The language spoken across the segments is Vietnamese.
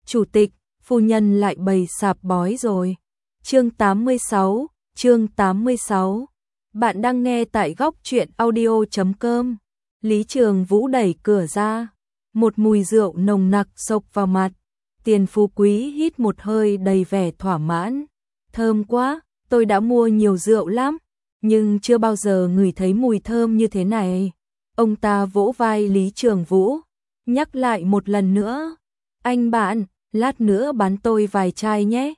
chủ tịch, phu nhân lại bày sạp bói rồi. Chương 86. Bạn đang nghe tại góc truyện audio.com. Lý Trường Vũ đẩy cửa ra, một mùi rượu nồng nặc xộc vào mặt. Tiền Phú Quý hít một hơi đầy vẻ thỏa mãn. Thơm quá, tôi đã mua nhiều rượu lắm, nhưng chưa bao giờ ngửi thấy mùi thơm như thế này. Ông ta vỗ vai Lý Trường Vũ, nhắc lại một lần nữa. Anh bạn, lát nữa bán tôi vài chai nhé.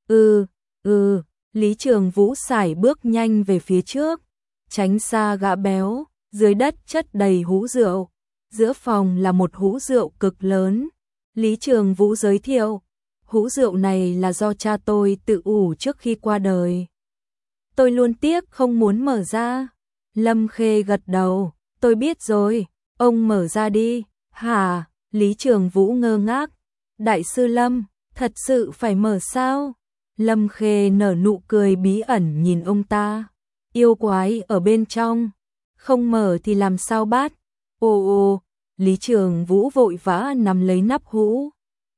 Lý Trường Vũ sải bước nhanh về phía trước, tránh xa gã béo. Dưới đất chất đầy hũ rượu, giữa phòng là một hũ rượu cực lớn. Lý Trường Vũ giới thiệu, hũ rượu này là do cha tôi tự ủ trước khi qua đời. Tôi luôn tiếc không muốn mở ra. Lâm Khê gật đầu, tôi biết rồi, ông mở ra đi. Hả? Lý Trường Vũ ngơ ngác. Đại sư Lâm, thật sự phải mở sao? Lâm Khê nở nụ cười bí ẩn nhìn ông ta. Yêu quái ở bên trong, không mở thì làm sao bắt? Ồ, Lý Trường Vũ vội vã nắm lấy nắp hũ.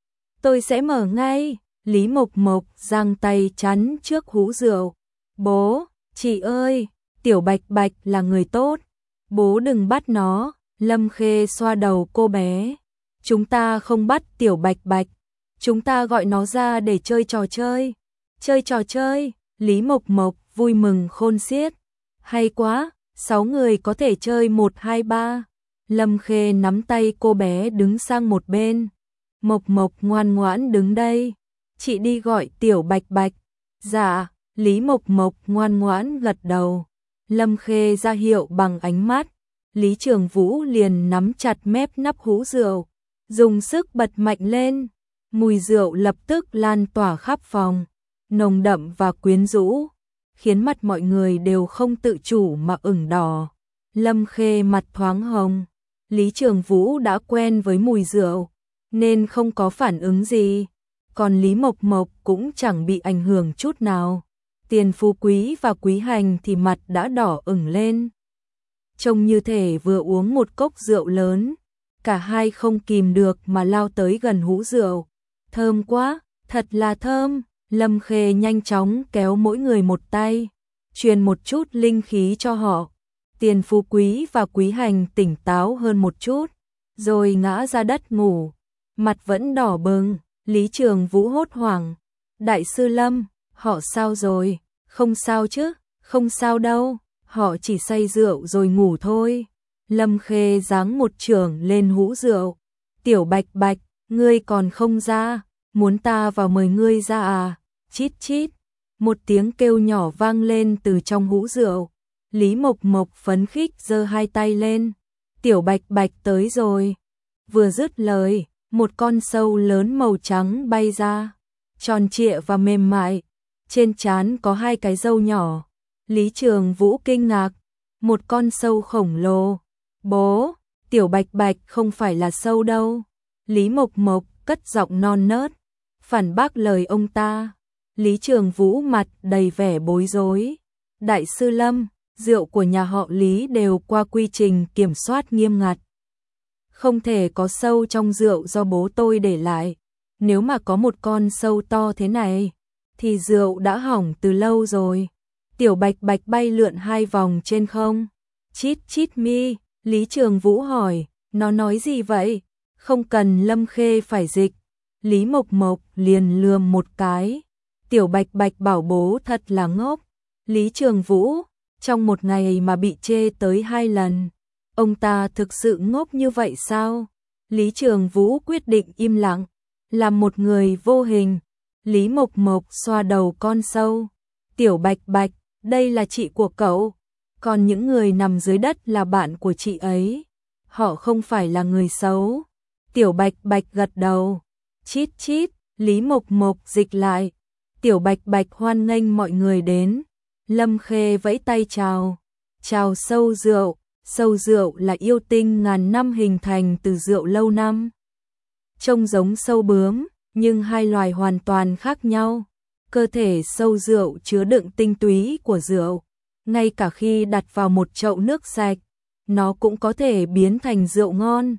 Tôi sẽ mở ngay. Lý Mộc Mộc giang tay chắn trước hũ rượu. Bố, chị ơi, Tiểu Bạch Bạch là người tốt, bố đừng bắt nó. Lâm Khê xoa đầu cô bé. Chúng ta không bắt Tiểu Bạch Bạch, chúng ta gọi nó ra để chơi trò chơi. Chơi trò chơi? Lý Mộc Mộc vui mừng khôn xiết. Hay quá, 6 người có thể chơi 1, 2, 3. Lâm Khê nắm tay cô bé đứng sang một bên. Mộc Mộc ngoan ngoãn đứng đây. Chị đi gọi Tiểu Bạch Bạch. Dạ, Lý Mộc Mộc ngoan ngoãn gật đầu. Lâm Khê ra hiệu bằng ánh mắt. Lý Trường Vũ liền nắm chặt mép nắp hũ rượu, dùng sức bật mạnh lên. Mùi rượu lập tức lan tỏa khắp phòng, nồng đậm và quyến rũ, khiến mặt mọi người đều không tự chủ mà ửng đỏ. Lâm Khê mặt thoáng hồng. Lý Trường Vũ đã quen với mùi rượu, nên không có phản ứng gì. Còn Lý Mộc Mộc cũng chẳng bị ảnh hưởng chút nào. Tiền Phú Quý và Quý Hành thì mặt đã đỏ ửng lên, trông như thể vừa uống một cốc rượu lớn. Cả hai không kìm được mà lao tới gần hũ rượu. Thơm quá, thật là thơm. Lâm Khê nhanh chóng kéo mỗi người một tay, truyền một chút linh khí cho họ. Tiền Phú Quý và Quý Hành tỉnh táo hơn một chút, rồi ngã ra đất ngủ, mặt vẫn đỏ bừng. Lý Trường Vũ hốt hoảng. Đại sư Lâm, họ sao rồi? Không sao chứ? Không sao đâu, họ chỉ say rượu rồi ngủ thôi. Lâm Khê giáng một chưởng lên hũ rượu. Tiểu Bạch Bạch, ngươi còn không ra, muốn ta vào mời ngươi ra à? Chít chít, một tiếng kêu nhỏ vang lên từ trong hũ rượu. Lý Mộc Mộc phấn khích giơ hai tay lên. Tiểu Bạch Bạch tới rồi. Vừa dứt lời, một con sâu lớn màu trắng bay ra, tròn trịa và mềm mại, trên trán có 2 cái râu nhỏ. Lý Trường Vũ kinh ngạc, một con sâu khổng lồ. Bố, Tiểu Bạch Bạch không phải là sâu đâu. Lý Mộc Mộc cất giọng non nớt, phản bác lời ông ta. Lý Trường Vũ mặt đầy vẻ bối rối. Đại sư Lâm, rượu của nhà họ Lý đều qua quy trình kiểm soát nghiêm ngặt, không thể có sâu trong rượu do bố tôi để lại. Nếu mà có một con sâu to thế này, thì rượu đã hỏng từ lâu rồi. Tiểu Bạch Bạch bay lượn 2 vòng trên không. Chít chít mi, Lý Trường Vũ hỏi, nó nói gì vậy? Không cần Lâm Khê phải dịch. Lý Mộc Mộc liền lườm một cái. Tiểu Bạch Bạch bảo bố thật là ngốc. Lý Trường Vũ, trong một ngày mà bị chê tới 2 lần, ông ta thực sự ngốc như vậy sao? Lý Trường Vũ quyết định im lặng, làm một người vô hình. Lý Mộc Mộc xoa đầu con sâu. Tiểu Bạch Bạch, đây là chị của cậu, còn những người nằm dưới đất là bạn của chị ấy. Họ không phải là người xấu. Tiểu Bạch Bạch gật đầu. Chít chít, Lý Mộc Mộc dịch lại. Tiểu Bạch Bạch hoan nghênh mọi người đến. Lâm Khê vẫy tay chào. Chào sâu rượu. Sâu rượu là yêu tinh ngàn năm hình thành từ rượu lâu năm. Trông giống sâu bướm, nhưng hai loài hoàn toàn khác nhau. Cơ thể sâu rượu chứa đựng tinh túy của rượu. Ngay cả khi đặt vào một chậu nước sạch, nó cũng có thể biến thành rượu ngon.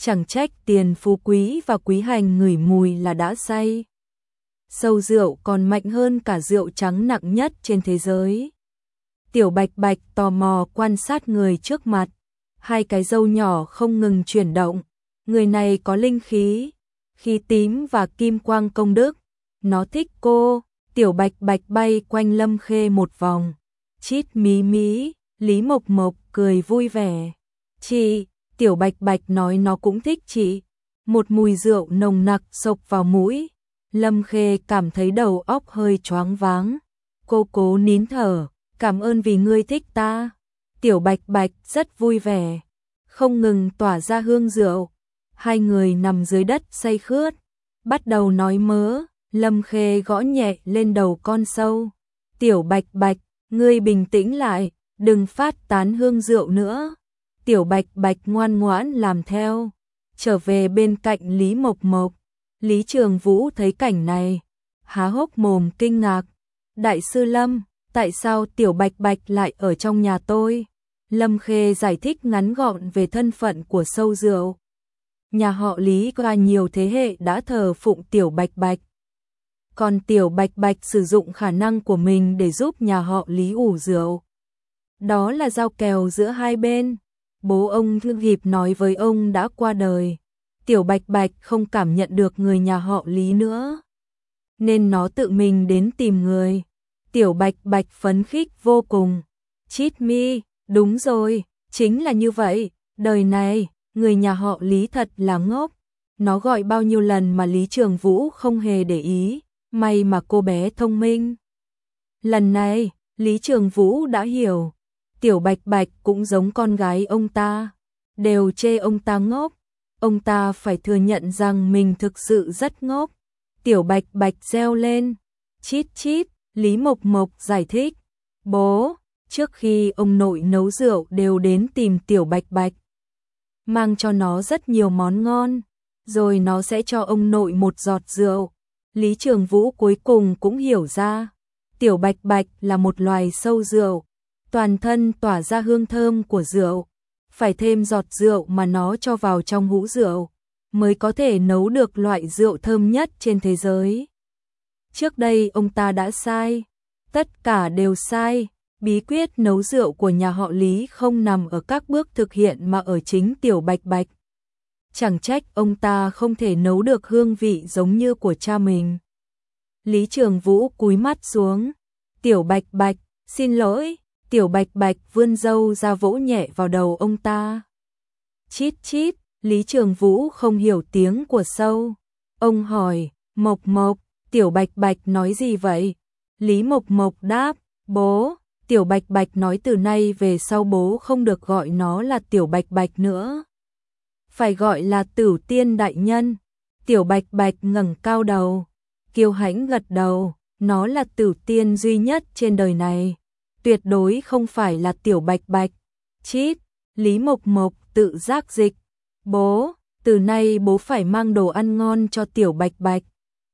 chẳng trách Tiền Phú Quý và Quý Hành ngửi mùi là đã say. Sâu rượu còn mạnh hơn cả rượu trắng nặng nhất trên thế giới. Tiểu Bạch Bạch tò mò quan sát người trước mặt, hai cái râu nhỏ không ngừng chuyển động. Người này có linh khí, khí tím và kim quang công đức. Nó thích cô. Tiểu Bạch Bạch bay quanh Lâm Khê một vòng. Chít mí mí, Lý Mộc Mộc cười vui vẻ. Chị, Tiểu Bạch Bạch nói nó cũng thích chị. Một mùi rượu nồng nặc xộc vào mũi. Lâm Khê cảm thấy đầu óc hơi choáng váng. Cô cố nín thở, cảm ơn vì ngươi thích ta. Tiểu Bạch Bạch rất vui vẻ, không ngừng tỏa ra hương rượu. Hai người nằm dưới đất say khướt, bắt đầu nói mớ. Lâm Khê gõ nhẹ lên đầu con sâu. Tiểu Bạch Bạch, ngươi bình tĩnh lại, đừng phát tán hương rượu nữa. Tiểu Bạch Bạch ngoan ngoãn làm theo, trở về bên cạnh Lý Mộc Mộc. Lý Trường Vũ thấy cảnh này, há hốc mồm kinh ngạc. Đại sư Lâm, tại sao Tiểu Bạch Bạch lại ở trong nhà tôi? Lâm Khê giải thích ngắn gọn về thân phận của sâu rượu. Nhà họ Lý qua nhiều thế hệ đã thờ phụng Tiểu Bạch Bạch. Còn Tiểu Bạch Bạch sử dụng khả năng của mình để giúp nhà họ Lý ủ rượu. Đó là giao kèo giữa hai bên. Bố ông Thương Hiệp nói với ông đã qua đời. Tiểu Bạch Bạch không cảm nhận được người nhà họ Lý nữa, nên nó tự mình đến tìm người. Tiểu Bạch Bạch phấn khích vô cùng. Chít mi, đúng rồi, chính là như vậy. Đời này, người nhà họ Lý thật là ngốc. Nó gọi bao nhiêu lần mà Lý Trường Vũ không hề để ý. May mà cô bé thông minh. Lần này, Lý Trường Vũ đã hiểu. Tiểu Bạch Bạch cũng giống con gái ông ta, đều chê ông ta ngốc. Ông ta phải thừa nhận rằng mình thực sự rất ngốc. Tiểu Bạch Bạch reo lên. Chít chít, Lý Mộc Mộc giải thích. Bố, trước khi ông nội nấu rượu đều đến tìm Tiểu Bạch Bạch, mang cho nó rất nhiều món ngon, rồi nó sẽ cho ông nội một giọt rượu. Lý Trường Vũ cuối cùng cũng hiểu ra, Tiểu Bạch Bạch là một loài sâu rượu, toàn thân tỏa ra hương thơm của rượu. Phải thêm giọt rượu mà nó cho vào trong hũ rượu, mới có thể nấu được loại rượu thơm nhất trên thế giới. Trước đây ông ta đã sai, tất cả đều sai. Bí quyết nấu rượu của nhà họ Lý không nằm ở các bước thực hiện mà ở chính Tiểu Bạch Bạch. Chẳng trách ông ta không thể nấu được hương vị giống như của cha mình. Lý Trường Vũ cúi mắt xuống. Tiểu Bạch Bạch, xin lỗi. Tiểu Bạch Bạch vươn râu ra vỗ nhẹ vào đầu ông ta. Chít chít, Lý Trường Vũ không hiểu tiếng của sâu. Ông hỏi, Mộc Mộc, Tiểu Bạch Bạch nói gì vậy? Lý Mộc Mộc đáp, bố. Tiểu Bạch Bạch nói từ nay về sau bố không được gọi nó là Tiểu Bạch Bạch nữa, phải gọi là Tửu Tiên đại nhân. Tiểu Bạch Bạch ngẩng cao đầu, kiêu hãnh gật đầu, nó là Tửu Tiên duy nhất trên đời này, tuyệt đối không phải là Tiểu Bạch Bạch. Chít, Lý Mộc Mộc tự giác dịch, bố, từ nay bố phải mang đồ ăn ngon cho Tiểu Bạch Bạch.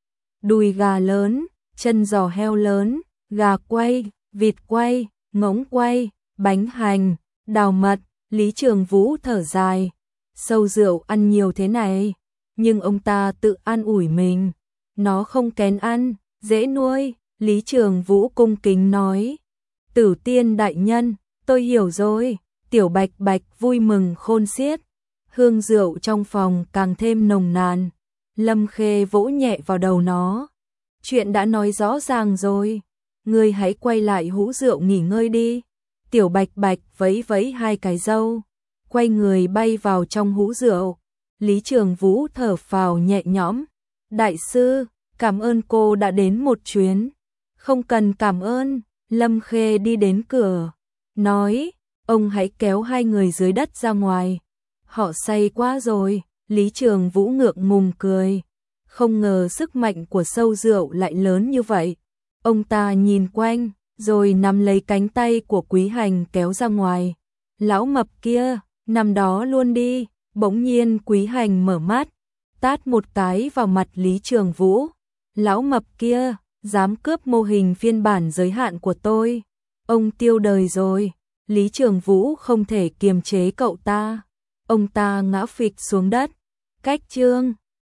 Đùi gà lớn, chân giò heo lớn, gà quay, vịt quay, ngỗng quay, bánh hành, đào mật. Lý Trường Vũ thở dài, sâu rượu ăn nhiều thế này, nhưng ông ta tự an ủi mình, nó không kén ăn, dễ nuôi. Lý Trường Vũ cung kính nói, Tửu Tiên đại nhân, tôi hiểu rồi. Tiểu Bạch Bạch vui mừng khôn xiết, hương rượu trong phòng càng thêm nồng nàn. Lâm Khê vỗ nhẹ vào đầu nó, chuyện đã nói rõ ràng rồi, ngươi hãy quay lại hũ rượu nghỉ ngơi đi. Tiểu Bạch Bạch vẫy vẫy hai cái râu, quay người bay vào trong hũ rượu. Lý Trường Vũ thở phào nhẹ nhõm, đại sư, cảm ơn cô đã đến một chuyến. Không cần cảm ơn. Lâm Khê đi đến cửa, nói, ông hãy kéo hai người dưới đất ra ngoài, họ say quá rồi. Lý Trường Vũ ngượng ngùng cười, không ngờ sức mạnh của sâu rượu lại lớn như vậy. Ông ta nhìn quanh, rồi nắm lấy cánh tay của Quý Hành kéo ra ngoài. Lão mập kia, nằm đó luôn đi. Bỗng nhiên Quý Hành mở mắt, tát một cái vào mặt Lý Trường Vũ. Lão mập kia, dám cướp mô hình phiên bản giới hạn của tôi, ông tiêu đời rồi. Lý Trường Vũ không thể kiềm chế cậu ta, ông ta ngã phịch xuống đất. cách chương